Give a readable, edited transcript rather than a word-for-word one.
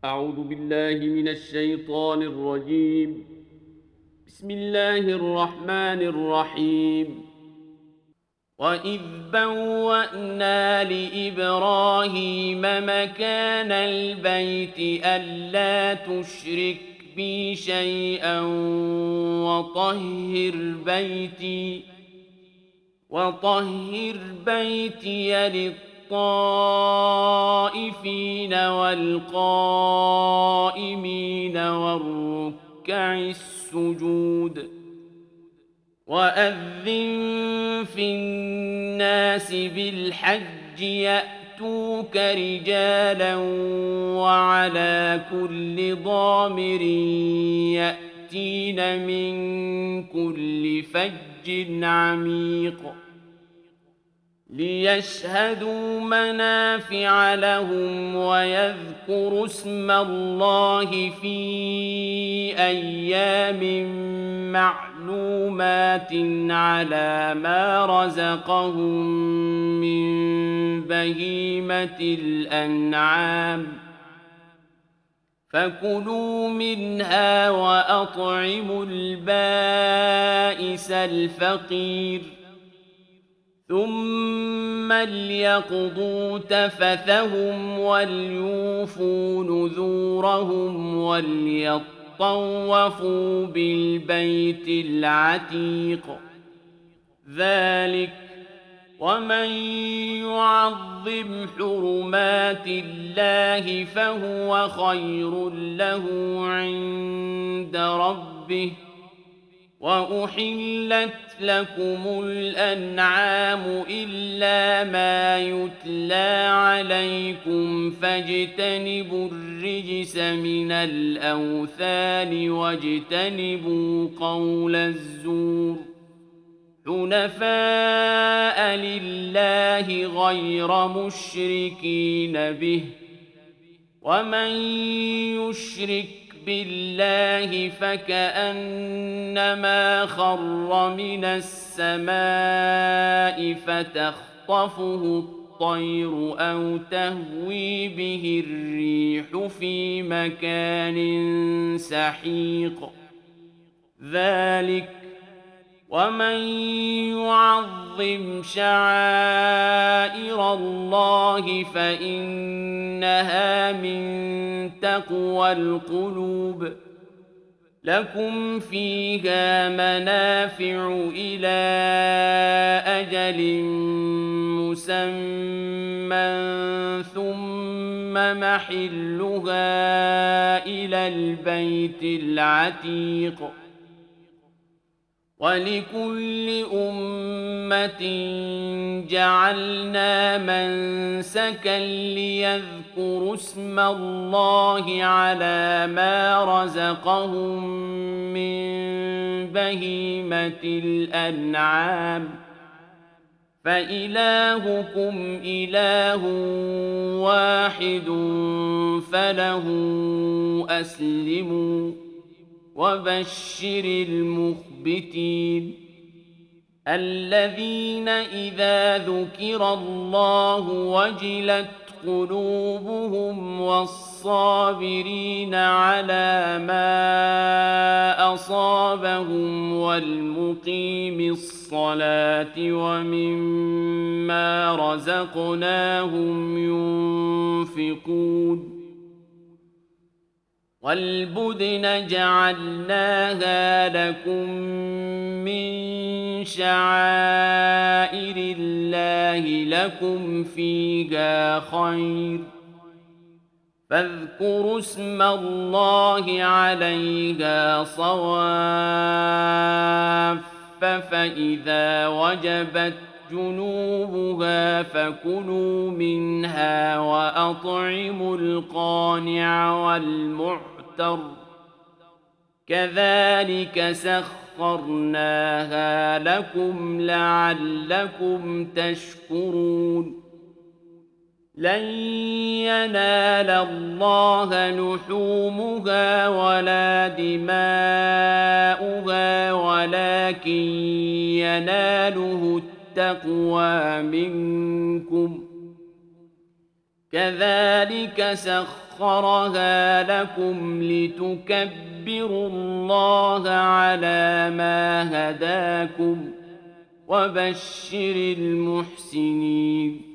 أعوذ بالله من الشيطان الرجيم. بسم الله الرحمن الرحيم. وإذ بوأنا لإبراهيم مكان البيت ألا تشرك بي شيئا وطهر بيتي للطائفين والقائمين والركع السجود. وأذن في الناس بالحج يأتوك رجالا وعلى كل ضامر يأتين من كل فج عميق ليشهدوا منافع لهم ويذكروا اسم الله في أيام معلومات على ما رزقهم من بهيمة الأنعام فكلوا منها وأطعموا البائس الفقير ثم ليقضوا تفثهم وليوفوا نذورهم وليطوفوا بالبيت العتيق. ذلك ومن يعظم حرمات الله فهو خير له عند ربه. وأحلت لكم الأنعام إلا ما يتلى عليكم فاجتنبوا الرجس من الأوثان واجتنبوا قول الزور حنفاء لله غير مشركين به. ومن يشرك بالله فكأنما خر من السماء فتخطفه الطير أو تهوي به الريح في مكان سحيق. ذلك ومن يعظم شعائر الله فإنها من تقوى القلوب. لكم فيها منافع إلى أجل مسمى ثم محلها إلى البيت العتيق. ولكل أمة جعلنا منسكا ليذكروا اسم الله على ما رزقهم من بهيمة الأنعام فإلهكم إله واحد فله أسلموا وبشر المخبتين الذين إذا ذكر الله وجلت قلوبهم والصابرين على ما أصابهم والمقيم الصلاة ومما رزقناهم ينفقون. والبدن جعلناها لكم من شعائر الله لكم فيها خير فاذكروا اسم الله عليها صواف فإذا وجبت جنوبها فكلوا منها وأطعموا القانع والمعتر كذلك سخرناها لكم لعلكم تشكرون. لن ينال الله لحومها ولا دماؤها ولكن يناله التقوى منكم كذلك سخرها لكم لتكبروا الله على ما هداكم وبشر المحسنين